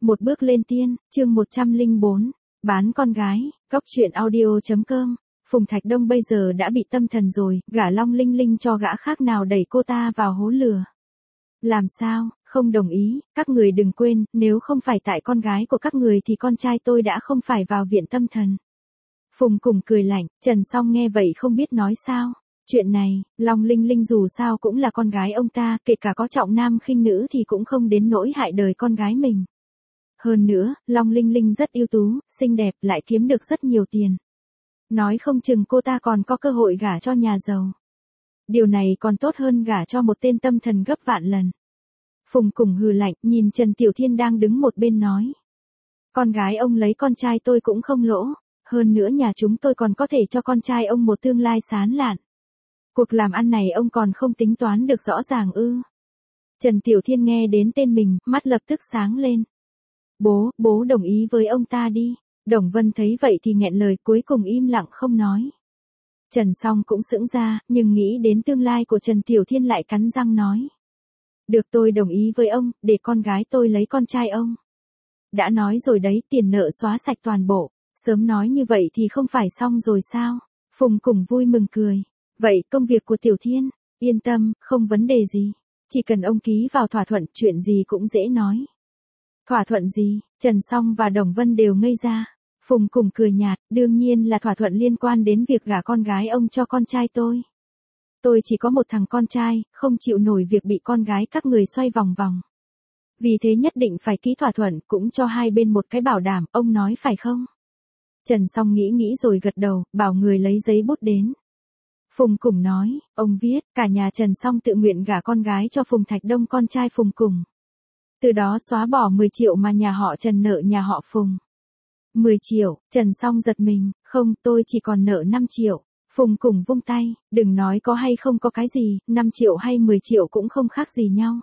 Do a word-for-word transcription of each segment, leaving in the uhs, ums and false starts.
Một bước lên tiên, chương một trăm lẻ bốn, bán con gái, góc truyện audio chấm com. Phùng Thạch Đông bây giờ đã bị tâm thần rồi, gả Long Linh Linh cho gã khác nào đẩy cô ta vào hố lửa. Làm sao, không đồng ý, các người đừng quên, nếu không phải tại con gái của các người thì con trai tôi đã không phải vào viện tâm thần. Phùng cùng cười lạnh, Trần Song nghe vậy không biết nói sao. Chuyện này, Long Linh Linh dù sao cũng là con gái ông ta, kể cả có trọng nam khinh nữ thì cũng không đến nỗi hại đời con gái mình. Hơn nữa, Long Linh Linh rất ưu tú, xinh đẹp, lại kiếm được rất nhiều tiền. Nói không chừng cô ta còn có cơ hội gả cho nhà giàu. Điều này còn tốt hơn gả cho một tên tâm thần gấp vạn lần. Phùng cùng hừ lạnh, nhìn Trần Tiểu Thiên đang đứng một bên nói. Con gái ông lấy con trai tôi cũng không lỗ, hơn nữa nhà chúng tôi còn có thể cho con trai ông một tương lai sáng lạn. Cuộc làm ăn này ông còn không tính toán được rõ ràng ư. Trần Tiểu Thiên nghe đến tên mình, mắt lập tức sáng lên. Bố, bố đồng ý với ông ta đi. Đồng Vân thấy vậy thì nghẹn lời, cuối cùng im lặng không nói. Trần Song cũng sững ra, nhưng nghĩ đến tương lai của Trần Tiểu Thiên lại cắn răng nói. Được, tôi đồng ý với ông, để con gái tôi lấy con trai ông. Đã nói rồi đấy, tiền nợ xóa sạch toàn bộ. Sớm nói như vậy thì không phải xong rồi sao? Phùng cùng vui mừng cười. Vậy công việc của Tiểu Thiên, yên tâm, không vấn đề gì. Chỉ cần ông ký vào thỏa thuận, chuyện gì cũng dễ nói. Thỏa thuận gì? Trần Song và Đồng Vân đều ngây ra. Phùng cùng cười nhạt, đương nhiên là thỏa thuận liên quan đến việc gả con gái ông cho con trai tôi. Tôi chỉ có một thằng con trai, không chịu nổi việc bị con gái các người xoay vòng vòng. Vì thế nhất định phải ký thỏa thuận, cũng cho hai bên một cái bảo đảm, ông nói phải không? Trần Song nghĩ nghĩ rồi gật đầu, bảo người lấy giấy bút đến. Phùng Cùng nói, ông viết, cả nhà Trần Song tự nguyện gả con gái cho Phùng Thạch Đông, con trai Phùng Cùng. Từ đó xóa bỏ mười triệu mà nhà họ Trần nợ nhà họ Phùng. mười triệu, Trần Song giật mình, không, tôi chỉ còn nợ năm triệu. Phùng Cùng vung tay, đừng nói có hay không có cái gì, năm triệu hay mười triệu cũng không khác gì nhau.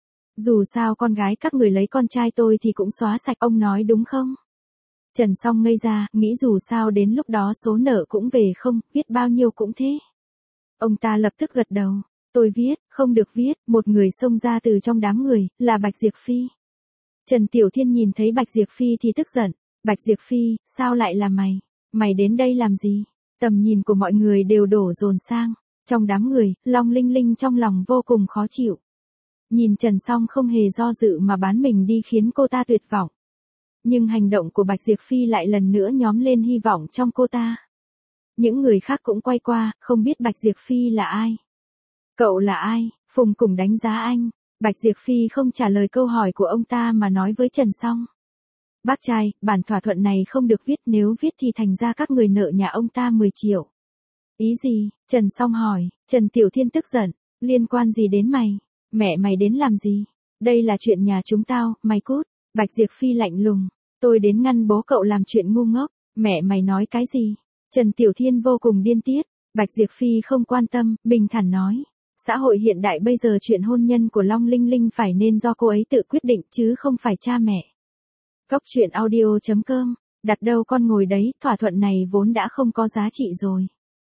Dù sao con gái các người lấy con trai tôi thì cũng xóa sạch, ông nói đúng không? Trần Song ngây ra, nghĩ dù sao đến lúc đó số nợ cũng về không, viết bao nhiêu cũng thế. Ông ta lập tức gật đầu, tôi viết, không được viết, một người xông ra từ trong đám người, là Bạch Diệp Phi. Trần Tiểu Thiên nhìn thấy Bạch Diệp Phi thì tức giận, Bạch Diệp Phi, sao lại là mày? Mày đến đây làm gì? Tầm nhìn của mọi người đều đổ dồn sang. Trong đám người, Long Linh Linh trong lòng vô cùng khó chịu. Nhìn Trần Song không hề do dự mà bán mình đi khiến cô ta tuyệt vọng. Nhưng hành động của Bạch Diệp Phi lại lần nữa nhóm lên hy vọng trong cô ta. Những người khác cũng quay qua, không biết Bạch Diệp Phi là ai. Cậu là ai? Phùng Cùng đánh giá anh. Bạch Diệp Phi không trả lời câu hỏi của ông ta mà nói với Trần Song. Bác trai, bản thỏa thuận này không được viết, nếu viết thì thành ra các người nợ nhà ông ta mười triệu. Ý gì? Trần Song hỏi. Trần Tiểu Thiên tức giận, liên quan gì đến mày? Mẹ mày đến làm gì? Đây là chuyện nhà chúng tao, mày cút. Bạch Diệp Phi lạnh lùng, tôi đến ngăn bố cậu làm chuyện ngu ngốc, mẹ mày nói cái gì? Trần Tiểu Thiên vô cùng điên tiết, Bạch Diệp Phi không quan tâm, bình thản nói. Xã hội hiện đại bây giờ chuyện hôn nhân của Long Linh Linh phải nên do cô ấy tự quyết định chứ không phải cha mẹ. Góc truyện audio chấm com, đặt đâu con ngồi đấy, thỏa thuận này vốn đã không có giá trị rồi.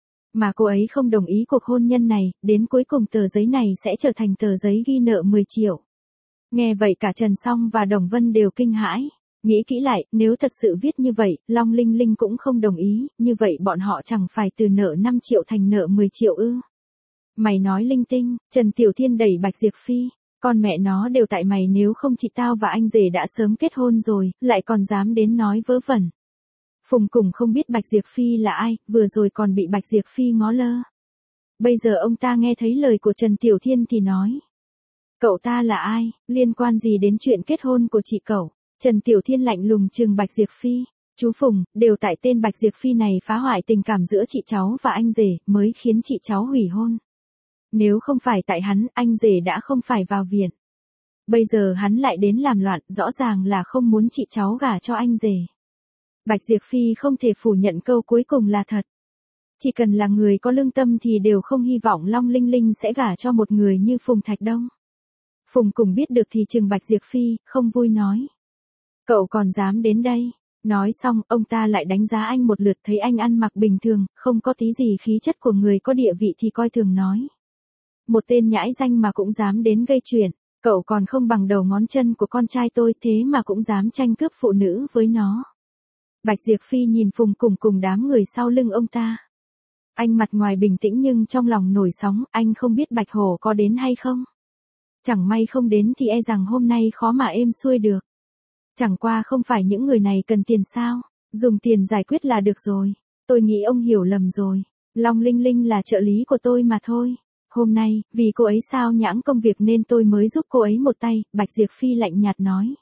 Mà cô ấy không đồng ý cuộc hôn nhân này, đến cuối cùng tờ giấy này sẽ trở thành tờ giấy ghi nợ mười triệu. Nghe vậy cả Trần Song và Đồng Vân đều kinh hãi. Nghĩ kỹ lại, nếu thật sự viết như vậy, Long Linh Linh cũng không đồng ý, như vậy bọn họ chẳng phải từ nợ năm triệu thành nợ mười triệu ư. Mày nói linh tinh, Trần Tiểu Thiên đẩy Bạch Diệp Phi, con mẹ nó đều tại mày, nếu không chị tao và anh rể đã sớm kết hôn rồi, lại còn dám đến nói vớ vẩn. Phùng Cùng không biết Bạch Diệp Phi là ai, vừa rồi còn bị Bạch Diệp Phi ngó lơ. Bây giờ ông ta nghe thấy lời của Trần Tiểu Thiên thì nói. Cậu ta là ai, liên quan gì đến chuyện kết hôn của chị cậu? Trần Tiểu Thiên lạnh lùng trừng Bạch Diệp Phi. Chú Phùng, đều tại tên Bạch Diệp Phi này phá hoại tình cảm giữa chị cháu và anh rể, mới khiến chị cháu hủy hôn. Nếu không phải tại hắn, anh rể đã không phải vào viện. Bây giờ hắn lại đến làm loạn, rõ ràng là không muốn chị cháu gả cho anh rể. Bạch Diệp Phi không thể phủ nhận câu cuối cùng là thật. Chỉ cần là người có lương tâm thì đều không hy vọng Long Linh Linh sẽ gả cho một người như Phùng Thạch Đông. Phùng Cùng biết được thì trừng Bạch Diệp Phi, không vui nói. Cậu còn dám đến đây? Nói xong, ông ta lại đánh giá anh một lượt, thấy anh ăn mặc bình thường, không có tí gì khí chất của người có địa vị thì coi thường nói. Một tên nhãi danh mà cũng dám đến gây chuyện. Cậu còn không bằng đầu ngón chân của con trai tôi thế mà cũng dám tranh cướp phụ nữ với nó. Bạch Diệp Phi nhìn Phùng Củng cùng đám người sau lưng ông ta. Anh mặt ngoài bình tĩnh nhưng trong lòng nổi sóng, anh không biết Bạch Hổ có đến hay không. Chẳng may không đến thì e rằng hôm nay khó mà êm xuôi được. Chẳng qua không phải những người này cần tiền sao, dùng tiền giải quyết là được rồi. Tôi nghĩ ông hiểu lầm rồi. Long Linh Linh là trợ lý của tôi mà thôi. Hôm nay, vì cô ấy sao nhãng công việc nên tôi mới giúp cô ấy một tay, Bạch Diệp Phi lạnh nhạt nói.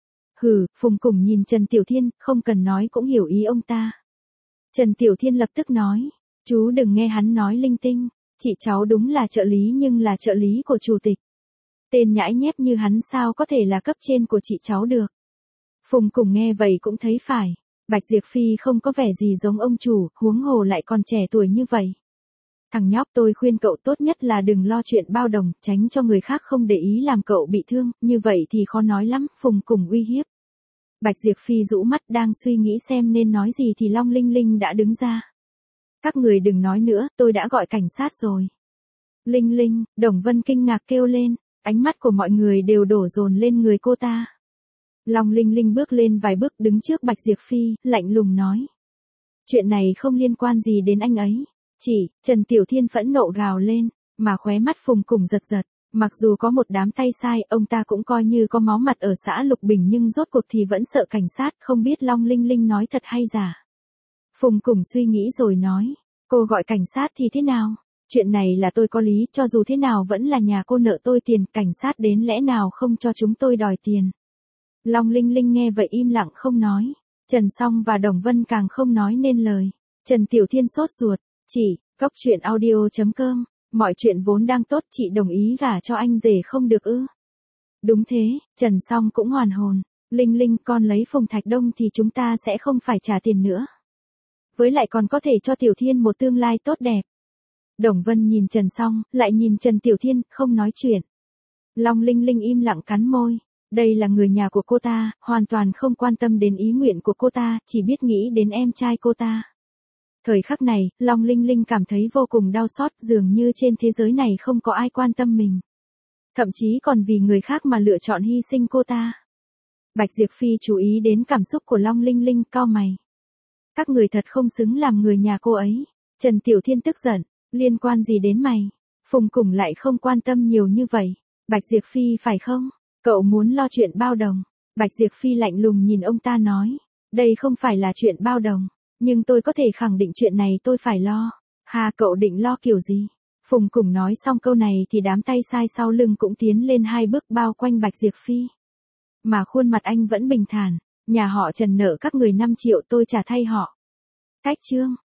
Hừ, Phùng Củng nhìn Trần Tiểu Thiên, không cần nói cũng hiểu ý ông ta. Trần Tiểu Thiên lập tức nói, chú đừng nghe hắn nói linh tinh, chị cháu đúng là trợ lý nhưng là trợ lý của chủ tịch. Tên nhãi nhép như hắn sao có thể là cấp trên của chị cháu được. Phùng Củng nghe vậy cũng thấy phải, Bạch Diệp Phi không có vẻ gì giống ông chủ, huống hồ lại còn trẻ tuổi như vậy. Thằng nhóc, tôi khuyên cậu tốt nhất là đừng lo chuyện bao đồng, tránh cho người khác không để ý làm cậu bị thương, như vậy thì khó nói lắm, Phùng Củng uy hiếp. Bạch Diệp Phi rũ mắt đang suy nghĩ xem nên nói gì thì Long Linh Linh đã đứng ra. Các người đừng nói nữa, tôi đã gọi cảnh sát rồi. Linh Linh, Đồng Vân kinh ngạc kêu lên, ánh mắt của mọi người đều đổ dồn lên người cô ta. Long Linh Linh bước lên vài bước đứng trước Bạch Diệp Phi, lạnh lùng nói. Chuyện này không liên quan gì đến anh ấy. Chỉ, Trần Tiểu Thiên phẫn nộ gào lên, mà khóe mắt Phùng Củng giật giật. Mặc dù có một đám tay sai, ông ta cũng coi như có máu mặt ở xã Lục Bình nhưng rốt cuộc thì vẫn sợ cảnh sát, không biết Long Linh Linh nói thật hay giả. Phùng Củng suy nghĩ rồi nói, cô gọi cảnh sát thì thế nào? Chuyện này là tôi có lý, cho dù thế nào vẫn là nhà cô nợ tôi tiền, cảnh sát đến lẽ nào không cho chúng tôi đòi tiền. Long Linh Linh nghe vậy im lặng không nói, Trần Song và Đồng Vân càng không nói nên lời. Trần Tiểu Thiên sốt ruột, chỉ, cốc truyện audio chấm com, mọi chuyện vốn đang tốt chị đồng ý gả cho anh rể không được ư? Đúng thế, Trần Song cũng hoàn hồn, Linh Linh con lấy Phùng Thạch Đông thì chúng ta sẽ không phải trả tiền nữa. Với lại còn có thể cho Tiểu Thiên một tương lai tốt đẹp. Đồng Vân nhìn Trần Song, lại nhìn Trần Tiểu Thiên, không nói chuyện. Long Linh Linh im lặng cắn môi. Đây là người nhà của cô ta, hoàn toàn không quan tâm đến ý nguyện của cô ta, chỉ biết nghĩ đến em trai cô ta. Thời khắc này, Long Linh Linh cảm thấy vô cùng đau xót, dường như trên thế giới này không có ai quan tâm mình. Thậm chí còn vì người khác mà lựa chọn hy sinh cô ta. Bạch Diệp Phi chú ý đến cảm xúc của Long Linh Linh, cau mày. Các người thật không xứng làm người nhà cô ấy. Trần Tiểu Thiên tức giận, liên quan gì đến mày? Phùng Củng lại không quan tâm nhiều như vậy. Bạch Diệp Phi phải không? Cậu muốn lo chuyện bao đồng. Bạch Diệp Phi lạnh lùng nhìn ông ta nói. Đây không phải là chuyện bao đồng. Nhưng tôi có thể khẳng định chuyện này tôi phải lo. Hà, cậu định lo kiểu gì? Phùng Củng nói xong câu này thì đám tay sai sau lưng cũng tiến lên hai bước bao quanh Bạch Diệp Phi. Mà khuôn mặt anh vẫn bình thản. Nhà họ Trần nợ các người năm triệu tôi trả thay họ. Tách chương.